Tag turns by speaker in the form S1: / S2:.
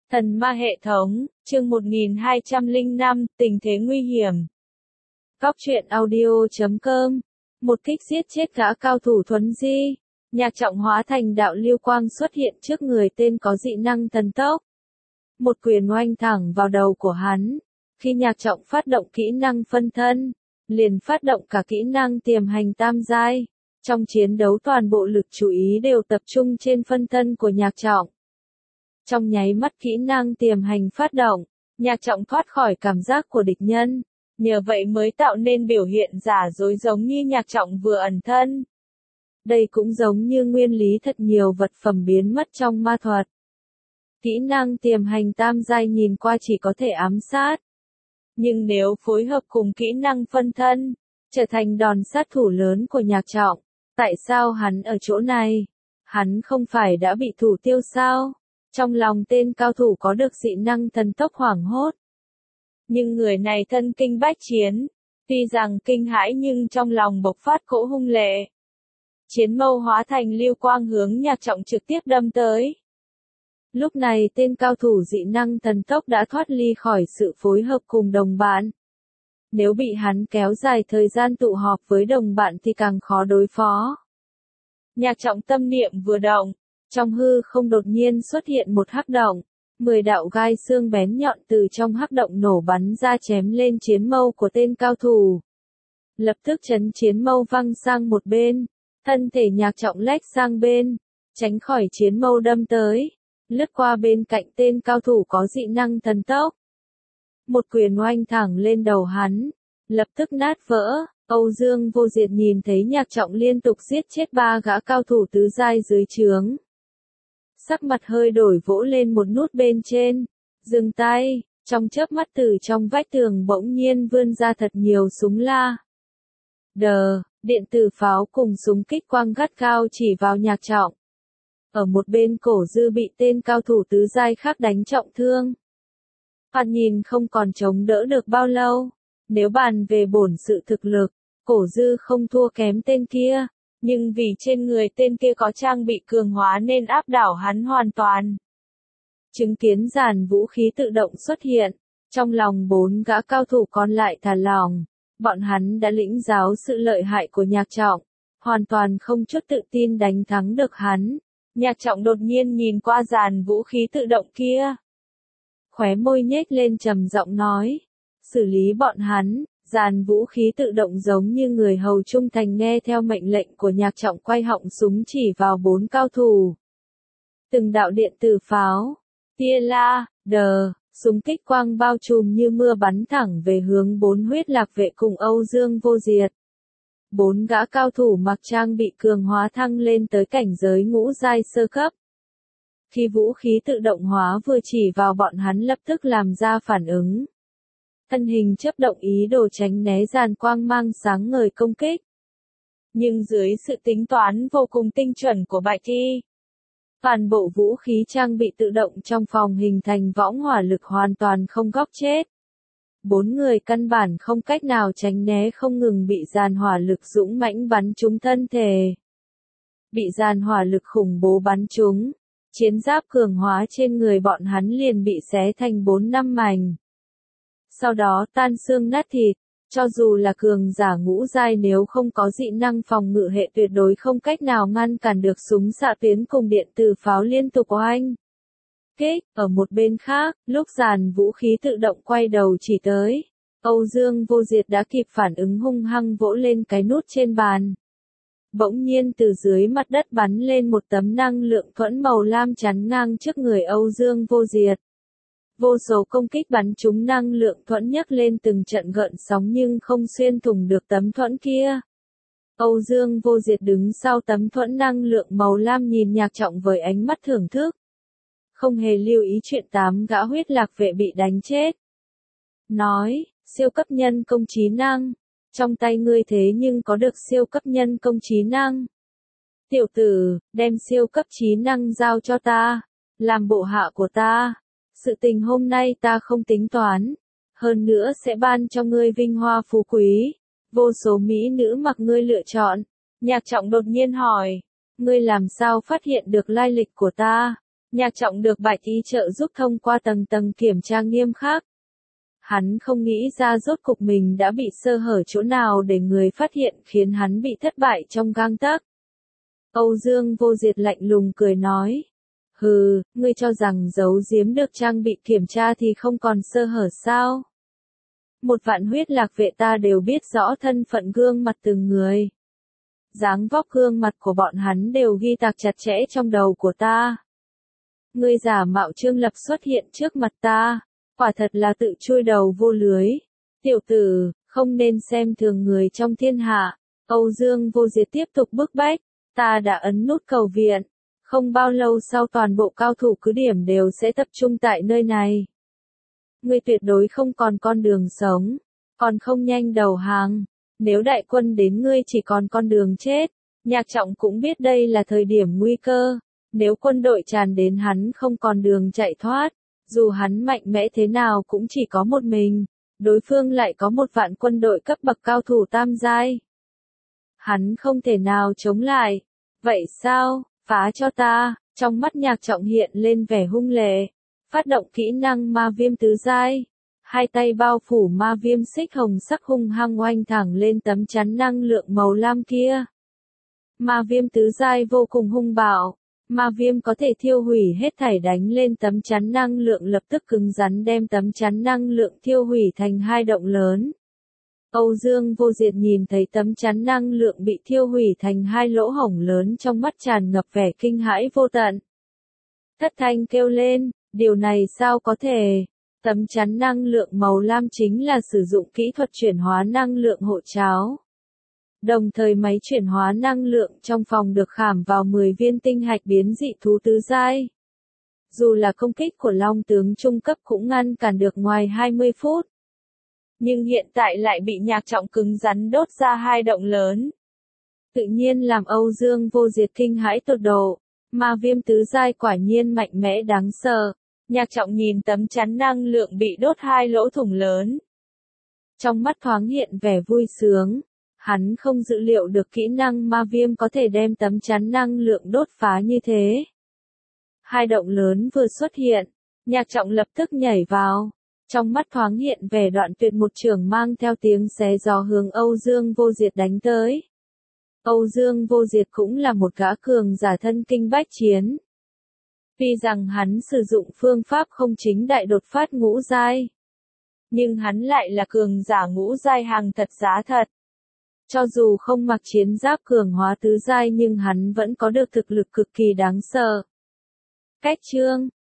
S1: Thần ma hệ thống, chương 1205, tình thế nguy hiểm. Góc truyện audio.com. Một kích giết chết gã cao thủ thuấn di. Nhạc Trọng hóa thành đạo lưu quang xuất hiện trước người tên có dị năng thần tốc. Một quyền oanh thẳng vào đầu của hắn. Khi Nhạc Trọng phát động kỹ năng phân thân, liền phát động cả kỹ năng tiềm hành tam giai. Trong chiến đấu toàn bộ lực chú ý đều tập trung trên phân thân của Nhạc Trọng. Trong nháy mắt kỹ năng tiềm hành phát động, Nhạc Trọng thoát khỏi cảm giác của địch nhân, nhờ vậy mới tạo nên biểu hiện giả dối giống như Nhạc Trọng vừa ẩn thân. Đây cũng giống như nguyên lý thật nhiều vật phẩm biến mất trong ma thuật. Kỹ năng tiềm hành tam giai nhìn qua chỉ có thể ám sát. Nhưng nếu phối hợp cùng kỹ năng phân thân, trở thành đòn sát thủ lớn của Nhạc Trọng, tại sao hắn ở chỗ này? Hắn không phải đã bị thủ tiêu sao? Trong lòng tên cao thủ có được dị năng thần tốc hoảng hốt. Nhưng người này thân kinh bách chiến, tuy rằng kinh hãi nhưng trong lòng bộc phát cỗ hung lệ. Chiến mâu hóa thành lưu quang hướng Nhạc Trọng trực tiếp đâm tới. Lúc này tên cao thủ dị năng thần tốc đã thoát ly khỏi sự phối hợp cùng đồng bạn. Nếu bị hắn kéo dài thời gian tụ họp với đồng bạn thì càng khó đối phó. Nhạc Trọng tâm niệm vừa động, trong hư không đột nhiên xuất hiện một hắc động, 10 đạo gai xương bén nhọn từ trong hắc động nổ bắn ra chém lên chiến mâu của tên cao thủ. Lập tức chấn chiến mâu văng sang một bên, thân thể Nhạc Trọng lách sang bên, tránh khỏi chiến mâu đâm tới, lướt qua bên cạnh tên cao thủ có dị năng thần tốc. Một quyền oanh thẳng lên đầu hắn, lập tức nát vỡ. Âu Dương Vô Diệt nhìn thấy Nhạc Trọng liên tục giết chết 3 gã cao thủ tứ giai dưới trướng. Sắc mặt hơi đổi vỗ lên một nút bên trên, dừng tay, trong chớp mắt từ trong vách tường bỗng nhiên vươn ra thật nhiều súng la. Điện tử pháo cùng súng kích quang gắt cao chỉ vào Nhạc Trọng. Ở một bên Cổ Dư bị tên cao thủ tứ giai khác đánh trọng thương. Hắn nhìn không còn chống đỡ được bao lâu, nếu bàn về bổn sự thực lực, Cổ Dư không thua kém tên kia. Nhưng vì trên người tên kia có trang bị cường hóa nên áp đảo hắn hoàn toàn. Chứng kiến dàn vũ khí tự động xuất hiện, trong lòng 4 gã cao thủ còn lại thả lỏng, bọn hắn đã lĩnh giáo sự lợi hại của Nhạc Trọng, hoàn toàn không chút tự tin đánh thắng được hắn. Nhạc Trọng đột nhiên nhìn qua dàn vũ khí tự động kia. Khóe môi nhếch lên trầm giọng nói, xử lý bọn hắn. Dàn vũ khí tự động giống như người hầu trung thành nghe theo mệnh lệnh của Nhạc Trọng quay họng súng chỉ vào 4 cao thủ. Từng đạo điện tử pháo, tia la, súng kích quang bao trùm như mưa bắn thẳng về hướng 4 huyết lạc vệ cùng Âu Dương Vô Diệt. 4 gã cao thủ mặc trang bị cường hóa thăng lên tới cảnh giới ngũ giai sơ cấp. Khi vũ khí tự động hóa vừa chỉ vào bọn hắn lập tức làm ra phản ứng. Thân hình chớp động ý đồ tránh né dàn quang mang sáng ngời công kích. Nhưng dưới sự tính toán vô cùng tinh chuẩn của Bạch Thi, toàn bộ vũ khí trang bị tự động trong phòng hình thành võng hỏa lực hoàn toàn không góc chết. 4 người căn bản không cách nào tránh né không ngừng bị dàn hỏa lực dũng mãnh bắn trúng thân thể. Bị dàn hỏa lực khủng bố bắn trúng, chiến giáp cường hóa trên người bọn hắn liền bị xé thành 4-5 mảnh. Sau đó tan xương nát thịt, cho dù là cường giả ngũ giai nếu không có dị năng phòng ngự hệ tuyệt đối không cách nào ngăn cản được súng xạ tuyến cùng điện tử pháo liên tục oanh kích. Ở một bên khác, lúc dàn vũ khí tự động quay đầu chỉ tới, Âu Dương Vô Diệt đã kịp phản ứng hung hăng vỗ lên cái nút trên bàn. Bỗng nhiên từ dưới mặt đất bắn lên một tấm năng lượng thuẫn màu lam chắn ngang trước người Âu Dương Vô Diệt. Vô số công kích bắn trúng năng lượng thuẫn nhấc lên từng trận gợn sóng nhưng không xuyên thủng được tấm thuẫn kia. Âu Dương Vô Diệt đứng sau tấm thuẫn năng lượng màu lam nhìn Nhạc Trọng với ánh mắt thưởng thức. Không hề lưu ý chuyện 8 gã huyết lạc vệ bị đánh chết. Nói, siêu cấp nhân công trí năng. Trong tay ngươi thế nhưng có được siêu cấp nhân công trí năng. Tiểu tử, đem siêu cấp trí năng giao cho ta. Làm bộ hạ của ta. Sự tình hôm nay ta không tính toán, hơn nữa sẽ ban cho ngươi vinh hoa phú quý, vô số mỹ nữ mặc ngươi lựa chọn. Nhạc Trọng đột nhiên hỏi, ngươi làm sao phát hiện được lai lịch của ta? Nhạc Trọng được Bạch Y trợ giúp thông qua tầng tầng kiểm tra nghiêm khắc. Hắn không nghĩ ra rốt cục mình đã bị sơ hở chỗ nào để người phát hiện khiến hắn bị thất bại trong gang tấc. Âu Dương Vô Diệt lạnh lùng cười nói. Hừ, ngươi cho rằng giấu giếm được trang bị kiểm tra thì không còn sơ hở sao? Một vạn huyết lạc vệ ta đều biết rõ thân phận gương mặt từng người. Dáng vóc gương mặt của bọn hắn đều ghi tạc chặt chẽ trong đầu của ta. Ngươi giả mạo Trương Lập xuất hiện trước mặt ta, quả thật là tự chui đầu vô lưới. Tiểu tử, không nên xem thường người trong thiên hạ. Âu Dương Vô Diệt tiếp tục bức bách, ta đã ấn nút cầu viện. Không bao lâu sau toàn bộ cao thủ cứ điểm đều sẽ tập trung tại nơi này. Ngươi tuyệt đối không còn con đường sống, còn không nhanh đầu hàng. Nếu đại quân đến ngươi chỉ còn con đường chết, Nhạc Trọng cũng biết đây là thời điểm nguy cơ. Nếu quân đội tràn đến hắn không còn đường chạy thoát, dù hắn mạnh mẽ thế nào cũng chỉ có một mình, đối phương lại có một vạn quân đội cấp bậc cao thủ tam giai. Hắn không thể nào chống lại. Vậy sao, phá cho ta, trong mắt Nhạc Trọng hiện lên vẻ hung lệ, phát động kỹ năng ma viêm tứ giai. Hai tay bao phủ ma viêm xích hồng sắc hung hăng oanh thẳng lên tấm chắn năng lượng màu lam kia. Ma viêm tứ giai vô cùng hung bạo. Ma viêm có thể thiêu hủy hết thảy đánh lên tấm chắn năng lượng lập tức cứng rắn đem tấm chắn năng lượng thiêu hủy thành hai động lớn. Âu Dương Vô Diệt nhìn thấy tấm chắn năng lượng bị thiêu hủy thành hai lỗ hổng lớn trong mắt tràn ngập vẻ kinh hãi vô tận. Thất thanh kêu lên, điều này sao có thể? Tấm chắn năng lượng màu lam chính là sử dụng kỹ thuật chuyển hóa năng lượng hộ cháo. Đồng thời máy chuyển hóa năng lượng trong phòng được khảm vào 10 viên tinh hạch biến dị thú tứ giai. Dù là công kích của Long tướng trung cấp cũng ngăn cản được ngoài 20 phút. Nhưng hiện tại lại bị Nhạc Trọng cứng rắn đốt ra hai động lớn. Tự nhiên làm Âu Dương Vô Diệt kinh hãi tột độ. Ma viêm tứ giai quả nhiên mạnh mẽ đáng sợ. Nhạc Trọng nhìn tấm chắn năng lượng bị đốt hai lỗ thủng lớn. Trong mắt thoáng hiện vẻ vui sướng. Hắn không dự liệu được kỹ năng ma viêm có thể đem tấm chắn năng lượng đốt phá như thế. Hai động lớn vừa xuất hiện, Nhạc Trọng lập tức nhảy vào. Trong mắt thoáng hiện vẻ đoạn tuyệt, một chưởng mang theo tiếng xé gió hướng Âu Dương Vô Diệt đánh tới. Âu Dương Vô Diệt cũng là một gã cường giả thân kinh bách chiến. Tuy rằng hắn sử dụng phương pháp không chính đại đột phát ngũ giai, nhưng hắn lại là cường giả ngũ giai hàng thật giá thật. Cho dù không mặc chiến giáp cường hóa tứ giai nhưng hắn vẫn có được thực lực cực kỳ đáng sợ. Cách chương